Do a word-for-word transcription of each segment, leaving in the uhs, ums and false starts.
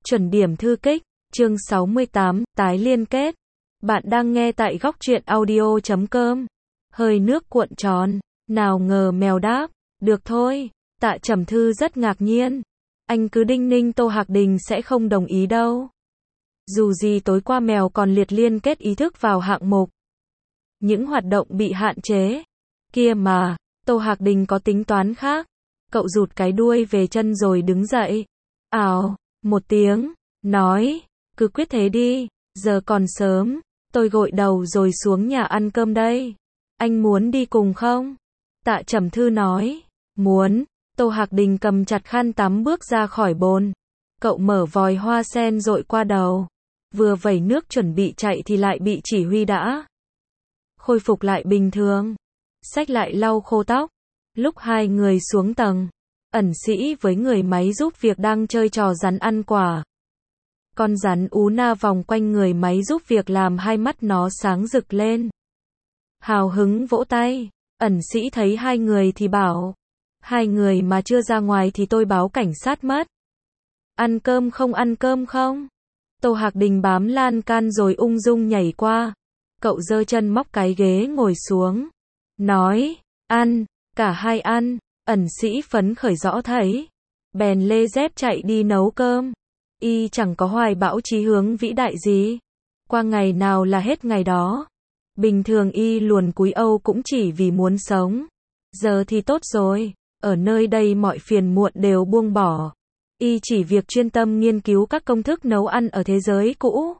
Chuẩn điểm thư kích, chương sáu mươi tám, tái liên kết. Bạn đang nghe tại góc truyện audio chấm com. Hơi nước cuộn tròn, nào ngờ mèo đáp, được thôi. Tạ Trầm Thư rất ngạc nhiên. Anh cứ đinh ninh Tô Hạc Đình sẽ không đồng ý đâu. Dù gì tối qua mèo còn liệt liên kết ý thức vào hạng mục. Những hoạt động bị hạn chế. Kia mà, Tô Hạc Đình có tính toán khác. Cậu rụt cái đuôi về chân rồi đứng dậy. Ào, một tiếng, nói, cứ quyết thế đi, giờ còn sớm, tôi gội đầu rồi xuống nhà ăn cơm đây. Anh muốn đi cùng không? Tạ Trầm Thư nói, muốn. Tô Hạc Đình cầm chặt khăn tắm bước ra khỏi bồn. Cậu mở vòi hoa sen dội qua đầu. Vừa vẩy nước chuẩn bị chạy thì lại bị chỉ huy đã. Khôi phục lại bình thường. Xách lại lau khô tóc. Lúc hai người xuống tầng, ẩn sĩ với người máy giúp việc đang chơi trò rắn ăn quả. Con rắn ú na vòng quanh người máy giúp việc làm hai mắt nó sáng rực lên. Hào hứng vỗ tay. Ẩn sĩ thấy hai người thì bảo, hai người mà chưa ra ngoài thì tôi báo cảnh sát mất. Ăn cơm không ăn cơm không? Tô Hạc Đình bám lan can rồi ung dung nhảy qua. Cậu giơ chân móc cái ghế ngồi xuống. Nói, ăn, cả hai ăn. Ẩn sĩ phấn khởi rõ thấy. Bèn lê dép chạy đi nấu cơm. Y chẳng có hoài bão chí hướng vĩ đại gì. Qua ngày nào là hết ngày đó. Bình thường y luồn cúi âu cũng chỉ vì muốn sống. Giờ thì tốt rồi. Ở nơi đây mọi phiền muộn đều buông bỏ. Y chỉ việc chuyên tâm nghiên cứu các công thức nấu ăn ở thế giới cũ.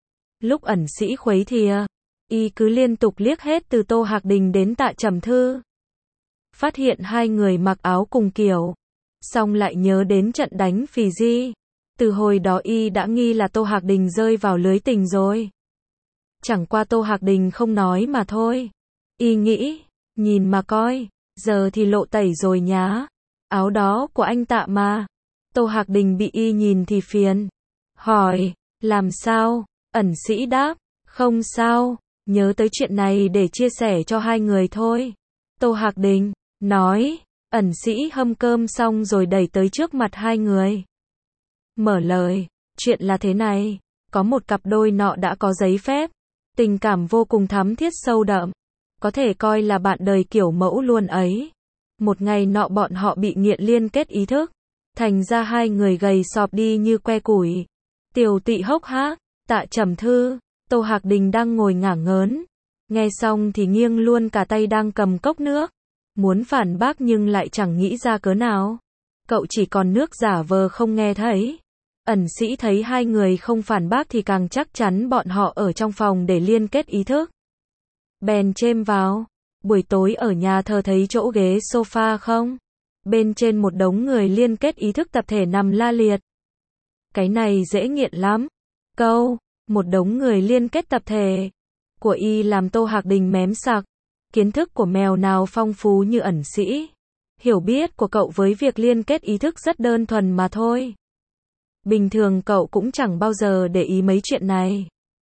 Lúc ẩn sĩ khuấy thìa, y cứ liên tục liếc hết từ Tô Hạc Đình đến Tạ Trầm Thư. Phát hiện hai người mặc áo cùng kiểu. Xong lại nhớ đến trận đánh Fiji. Từ hồi đó y đã nghi là Tô Hạc Đình rơi vào lưới tình rồi. Chẳng qua Tô Hạc Đình không nói mà thôi. Y nghĩ, nhìn mà coi, giờ thì lộ tẩy rồi nhá. Áo đó của anh Tạ mà. Tô Hạc Đình bị y nhìn thì phiền. Hỏi, làm sao? Ẩn sĩ đáp, không sao, nhớ tới chuyện này để chia sẻ cho hai người thôi. Tô Hạc Đình nói, ẩn sĩ hâm cơm xong rồi đẩy tới trước mặt hai người. Mở lời, chuyện là thế này, có một cặp đôi nọ đã có giấy phép, tình cảm vô cùng thắm thiết sâu đậm, có thể coi là bạn đời kiểu mẫu luôn ấy. Một ngày nọ bọn họ bị nghiện liên kết ý thức, thành ra hai người gầy sọp đi như que củi. Tiều tị hốc hác, Tạ Trầm Thư, Tô Hạc Đình đang ngồi ngả ngớn. Nghe xong thì nghiêng luôn cả tay đang cầm cốc nước. Muốn phản bác nhưng lại chẳng nghĩ ra cớ nào. Cậu chỉ còn nước giả vờ không nghe thấy. Ẩn sĩ thấy hai người không phản bác thì càng chắc chắn bọn họ ở trong phòng để liên kết ý thức. Bèn chêm vào. Buổi tối ở nhà thờ thấy chỗ ghế sofa không? Bên trên một đống người liên kết ý thức tập thể nằm la liệt. Cái này dễ nghiện lắm. Câu, một đống người liên kết tập thể của y làm Tô Hạc Đình mém sặc. Kiến thức của mèo nào phong phú như ẩn sĩ. Hiểu biết của cậu với việc liên kết ý thức rất đơn thuần mà thôi. Bình thường cậu cũng chẳng bao giờ để ý mấy chuyện này.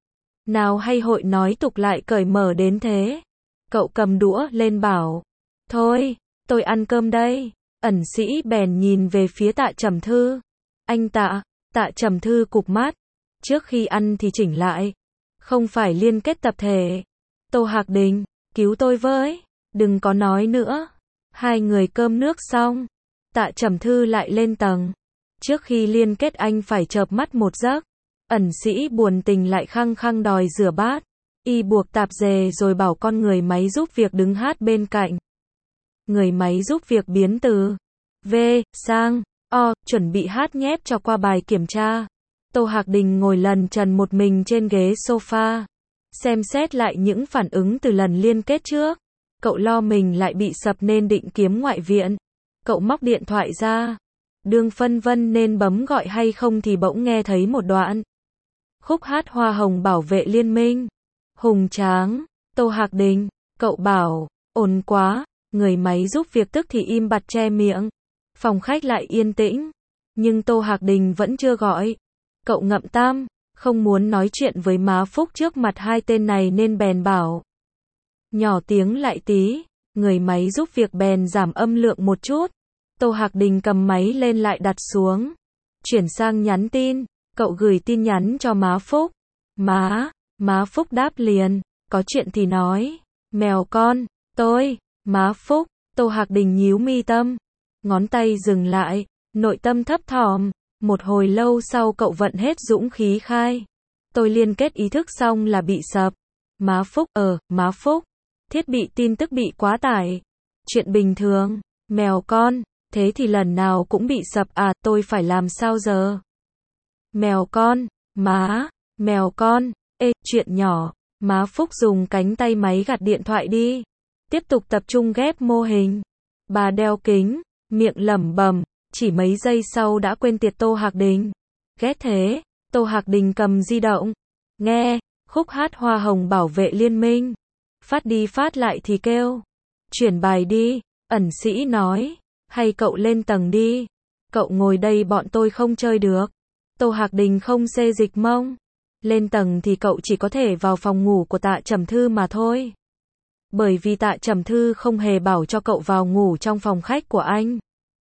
Nào hay hội nói tục lại cởi mở đến thế. Cậu cầm đũa lên bảo, thôi, tôi ăn cơm đây. Ẩn sĩ bèn nhìn về phía Tạ Trầm Thư. Anh Tạ, Tạ Trầm Thư cụp mắt. Trước khi ăn thì chỉnh lại. Không phải liên kết tập thể. Tô Hạc Đình, cứu tôi với. Đừng có nói nữa. Hai người cơm nước xong. Tạ Trầm Thư lại lên tầng. Trước khi liên kết anh phải chợp mắt một giấc. Ẩn sĩ buồn tình lại khăng khăng đòi rửa bát. Y buộc tạp dề rồi bảo con người máy giúp việc đứng hát bên cạnh. Người máy giúp việc biến từ V sang O, chuẩn bị hát nhép cho qua bài kiểm tra. Tô Hạc Đình ngồi lần trần một mình trên ghế sofa. Xem xét lại những phản ứng từ lần liên kết trước. Cậu lo mình lại bị sập nên định kiếm ngoại viện. Cậu móc điện thoại ra. Đương phân vân nên bấm gọi hay không thì bỗng nghe thấy một đoạn. Khúc hát Hoa Hồng Bảo Vệ Liên Minh. Hùng tráng. Tô Hạc Đình, cậu bảo, ồn quá. Người máy giúp việc tức thì im bặt che miệng. Phòng khách lại yên tĩnh. Nhưng Tô Hạc Đình vẫn chưa gọi. Cậu ngậm tam, không muốn nói chuyện với má Phúc trước mặt hai tên này nên bèn bảo. Nhỏ tiếng lại tí. Người máy giúp việc bèn giảm âm lượng một chút. Tô Hạc Đình cầm máy lên lại đặt xuống. Chuyển sang nhắn tin. Cậu gửi tin nhắn cho má Phúc. Má, má Phúc đáp liền, có chuyện thì nói. Mèo con, tôi, má Phúc, Tô Hạc Đình nhíu mi tâm, ngón tay dừng lại, nội tâm thấp thỏm, một hồi lâu sau cậu vận hết dũng khí khai. Tôi liên kết ý thức xong là bị sập. Má Phúc, ờ, má Phúc, thiết bị tin tức bị quá tải. Chuyện bình thường, mèo con, thế thì lần nào cũng bị sập à, tôi phải làm sao giờ? Mèo con, má, mèo con, ê, chuyện nhỏ, má Phúc dùng cánh tay máy gạt điện thoại đi. Tiếp tục tập trung ghép mô hình. Bà đeo kính, miệng lẩm bẩm, chỉ mấy giây sau đã quên tiệt Tô Hạc Đình. Ghét thế, Tô Hạc Đình cầm di động, nghe, khúc hát Hoa Hồng Bảo Vệ Liên Minh. Phát đi phát lại thì kêu. Chuyển bài đi, ẩn sĩ nói, hay cậu lên tầng đi. Cậu ngồi đây bọn tôi không chơi được. Tô Hạc Đình không xê dịch mông. Lên tầng thì cậu chỉ có thể vào phòng ngủ của Tạ Trầm Thư mà thôi. Bởi vì Tạ Trầm Thư không hề bảo cho cậu vào ngủ trong phòng khách của anh.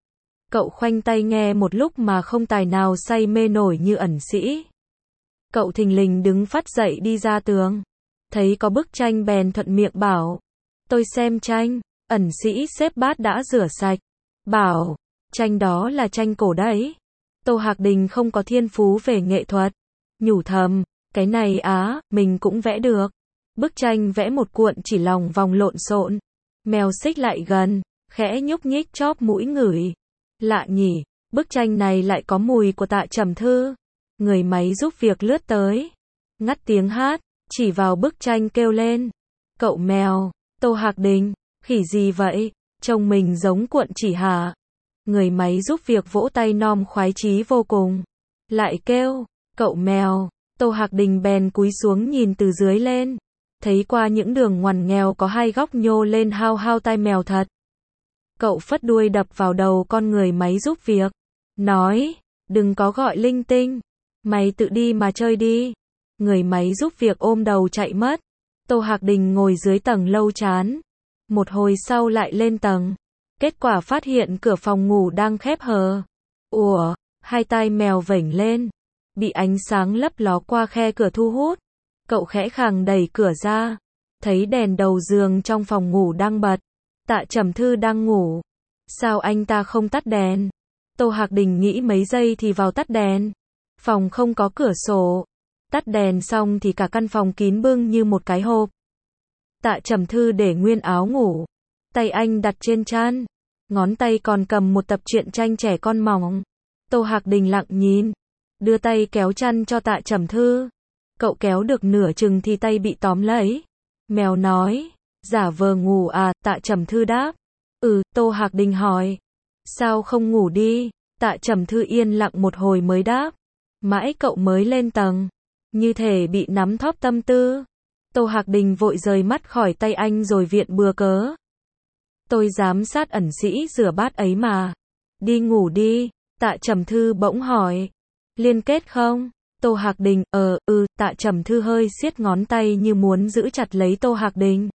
Cậu khoanh tay nghe một lúc mà không tài nào say mê nổi như ẩn sĩ. Cậu thình lình đứng phát dậy đi ra tường. Thấy có bức tranh bèn thuận miệng bảo. Tôi xem tranh. Ẩn sĩ xếp bát đã rửa sạch. Bảo, tranh đó là tranh cổ đấy. Tô Hạc Đình không có thiên phú về nghệ thuật. Nhủ thầm, cái này á, mình cũng vẽ được. Bức tranh vẽ một cuộn chỉ lòng vòng lộn xộn. Mèo xích lại gần, khẽ nhúc nhích chóp mũi ngửi. Lạ nhỉ, bức tranh này lại có mùi của Tạ Trầm Thư. Người máy giúp việc lướt tới. Ngắt tiếng hát, chỉ vào bức tranh kêu lên. Cậu mèo, Tô Hạc Đình, khỉ gì vậy? Trông mình giống cuộn chỉ hả? Người máy giúp việc vỗ tay nom khoái chí vô cùng. Lại kêu, cậu mèo, Tô Hạc Đình bèn cúi xuống nhìn từ dưới lên. Thấy qua những đường ngoằn nghèo có hai góc nhô lên hao hao tai mèo thật. Cậu phất đuôi đập vào đầu con người máy giúp việc. Nói, đừng có gọi linh tinh. Mày tự đi mà chơi đi. Người máy giúp việc ôm đầu chạy mất. Tô Hạc Đình ngồi dưới tầng lâu chán. Một hồi sau lại lên tầng. Kết quả phát hiện cửa phòng ngủ đang khép hờ. Ủa, hai tai mèo vểnh lên. Bị ánh sáng lấp ló qua khe cửa thu hút. Cậu khẽ khàng đẩy cửa ra. Thấy đèn đầu giường trong phòng ngủ đang bật. Tạ Trầm Thư đang ngủ. Sao anh ta không tắt đèn? Tô Hạc Đình nghĩ mấy giây thì vào tắt đèn. Phòng không có cửa sổ. Tắt đèn xong thì cả căn phòng kín bưng như một cái hộp. Tạ Trầm Thư để nguyên áo ngủ. Tay anh đặt trên trán. Ngón tay còn cầm một tập truyện tranh trẻ con mỏng. Tô Hạc Đình lặng nhìn. Đưa tay kéo chăn cho Tạ Trầm Thư. Cậu kéo được nửa chừng thì tay bị tóm lấy. Mèo nói. Giả vờ ngủ à, Tạ Trầm Thư đáp. Ừ, Tô Hạc Đình hỏi. Sao không ngủ đi? Tạ Trầm Thư yên lặng một hồi mới đáp. Mãi cậu mới lên tầng. Như thể bị nắm thóp tâm tư. Tô Hạc Đình vội rời mắt khỏi tay anh rồi viện bừa cớ. Tôi giám sát ẩn sĩ rửa bát ấy mà. Đi ngủ đi. Tạ Trầm Thư bỗng hỏi. Liên kết không? Tô Hạc Đình, ờ, ừ, Tạ Trầm Thư hơi siết ngón tay như muốn giữ chặt lấy Tô Hạc Đình.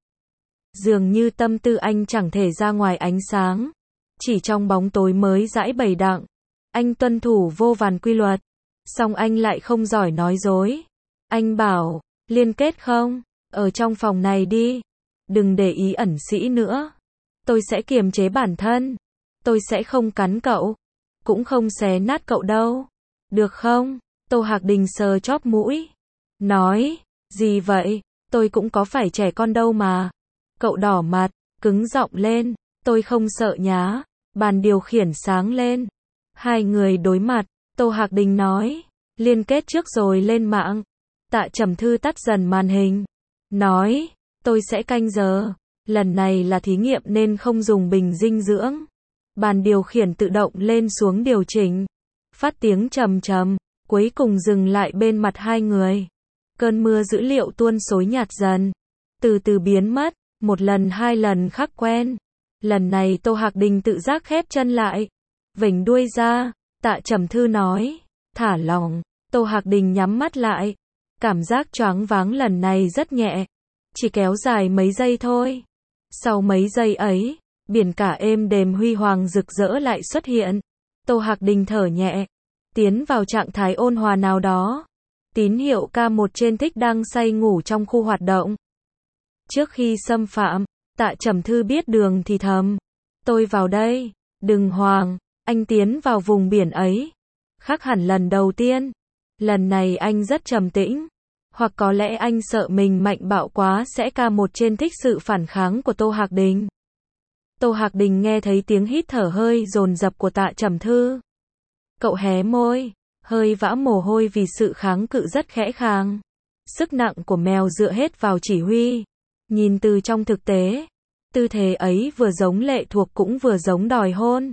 Dường như tâm tư anh chẳng thể ra ngoài ánh sáng. Chỉ trong bóng tối mới dãi bày đặng. Anh tuân thủ vô vàn quy luật. Song anh lại không giỏi nói dối. Anh bảo, liên kết không? Ở trong phòng này đi. Đừng để ý ẩn sĩ nữa. Tôi sẽ kiềm chế bản thân. Tôi sẽ không cắn cậu. Cũng không xé nát cậu đâu. Được không? Tô Hạc Đình sờ chóp mũi. Nói, gì vậy? Tôi cũng có phải trẻ con đâu mà. Cậu đỏ mặt, cứng giọng lên. Tôi không sợ nhá. Bàn điều khiển sáng lên. Hai người đối mặt. Tô Hạc Đình nói. Liên kết trước rồi lên mạng. Tạ Trầm Thư tắt dần màn hình. Nói, tôi sẽ canh giờ. Lần này là thí nghiệm nên không dùng bình dinh dưỡng. Bàn điều khiển tự động lên xuống điều chỉnh. Phát tiếng trầm trầm. Cuối cùng dừng lại bên mặt hai người. Cơn mưa dữ liệu tuôn xối nhạt dần. Từ từ biến mất. Một lần hai lần khắc quen. Lần này Tô Hạc Đình tự giác khép chân lại. Vểnh đuôi ra. Tạ Trầm Thư nói. Thả lỏng. Tô Hạc Đình nhắm mắt lại. Cảm giác choáng váng lần này rất nhẹ. Chỉ kéo dài mấy giây thôi. Sau mấy giây ấy, biển cả êm đềm huy hoàng rực rỡ lại xuất hiện. Tô Hạc Đình thở nhẹ. tiến vào trạng thái ôn hòa nào đó. Tín hiệu ca một trên thích đang say ngủ trong khu hoạt động. Trước khi xâm phạm, Tạ Trầm Thư biết đường thì thầm. Tôi vào đây, đừng hoảng, anh tiến vào vùng biển ấy. Khác hẳn lần đầu tiên. Lần này anh rất trầm tĩnh. Hoặc có lẽ anh sợ mình mạnh bạo quá sẽ ca một trên thích sự phản kháng của Tô Hạc Đình. Tô Hạc Đình nghe thấy tiếng hít thở hơi dồn dập của Tạ Trầm Thư. Cậu hé môi, hơi vã mồ hôi vì sự kháng cự rất khẽ khàng. Sức nặng của mèo dựa hết vào chỉ huy. Nhìn từ trong thực tế, tư thế ấy vừa giống lệ thuộc cũng vừa giống đòi hôn.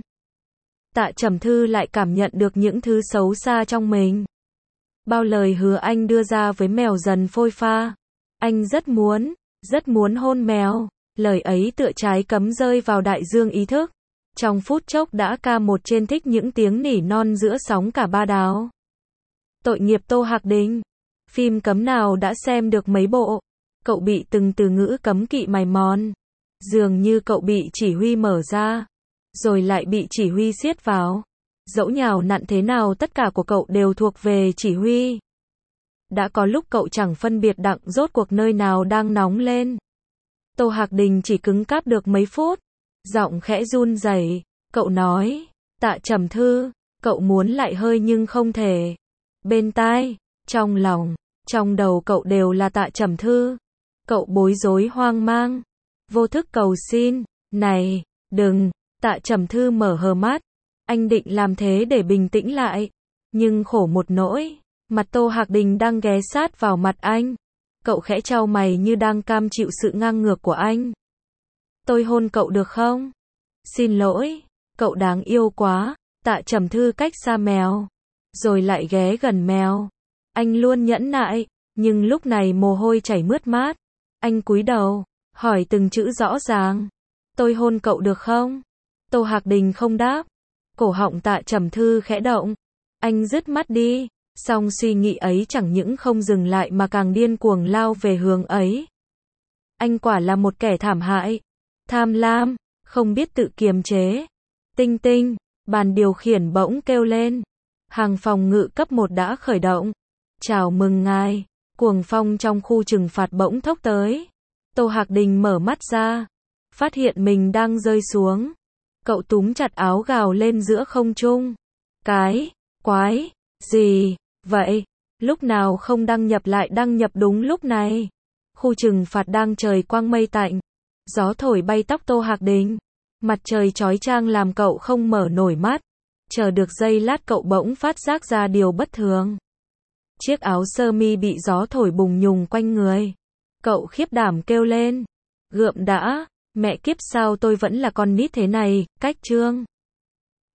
Tạ Trầm Thư lại cảm nhận được những thứ xấu xa trong mình. Bao lời hứa anh đưa ra với mèo dần phôi pha. Anh rất muốn, rất muốn hôn mèo. Lời ấy tựa trái cấm rơi vào đại dương ý thức. Trong phút chốc đã ca một trên thích những tiếng nỉ non giữa sóng cả ba đảo. Tội nghiệp Tô Hạc Đình. Phim cấm nào đã xem được mấy bộ. Cậu bị từng từ ngữ cấm kỵ mài mòn. Dường như cậu bị chỉ huy mở ra. Rồi lại bị chỉ huy siết vào. Dẫu nhào nặn thế nào tất cả của cậu đều thuộc về chỉ huy. Đã có lúc cậu chẳng phân biệt đặng rốt cuộc nơi nào đang nóng lên. Tô Hạc Đình chỉ cứng cáp được mấy phút. Giọng khẽ run rẩy. Cậu nói, Tạ Trầm Thư, cậu muốn lại hơi nhưng không thể. Bên tai, trong lòng, trong đầu cậu đều là Tạ Trầm Thư. Cậu bối rối hoang mang. Vô thức cầu xin, này, đừng. Tạ Trầm Thư mở hờ mắt. Anh định làm thế để bình tĩnh lại. Nhưng khổ một nỗi, mặt Tô Hạc Đình đang ghé sát vào mặt anh. Cậu khẽ chau mày như đang cam chịu sự ngang ngược của anh. Tôi hôn cậu được không? Xin lỗi, cậu đáng yêu quá. Tạ Trầm Thư cách xa mèo. Rồi lại ghé gần mèo. Anh luôn nhẫn nại, nhưng lúc này mồ hôi chảy mướt mát. Anh cúi đầu, hỏi từng chữ rõ ràng. Tôi hôn cậu được không? Tô Hạc Đình không đáp. Cổ họng Tạ Trầm Thư khẽ động. Anh dứt mắt đi. Song suy nghĩ ấy chẳng những không dừng lại mà càng điên cuồng lao về hướng ấy. Anh quả là một kẻ thảm hại. Tham lam, không biết tự kiềm chế. Tinh tinh, bàn điều khiển bỗng kêu lên. Hàng phòng ngự cấp một đã khởi động. Chào mừng ngài. Cuồng phong trong khu trừng phạt bỗng thốc tới. Tô Hạc Đình mở mắt ra. Phát hiện mình đang rơi xuống. Cậu túm chặt áo gào lên giữa không trung. Cái, quái, gì, vậy? Lúc nào không đăng nhập lại đăng nhập đúng lúc này. Khu trừng phạt đang trời quang mây tạnh. Gió thổi bay tóc Tô Hạc Đình. Mặt trời chói chang làm cậu không mở nổi mắt. Chờ được giây lát cậu bỗng phát giác ra điều bất thường. Chiếc áo sơ mi bị gió thổi bùng nhùng quanh người. Cậu khiếp đảm kêu lên. Gượm đã, mẹ kiếp sao tôi vẫn là con nít thế này, cách chương.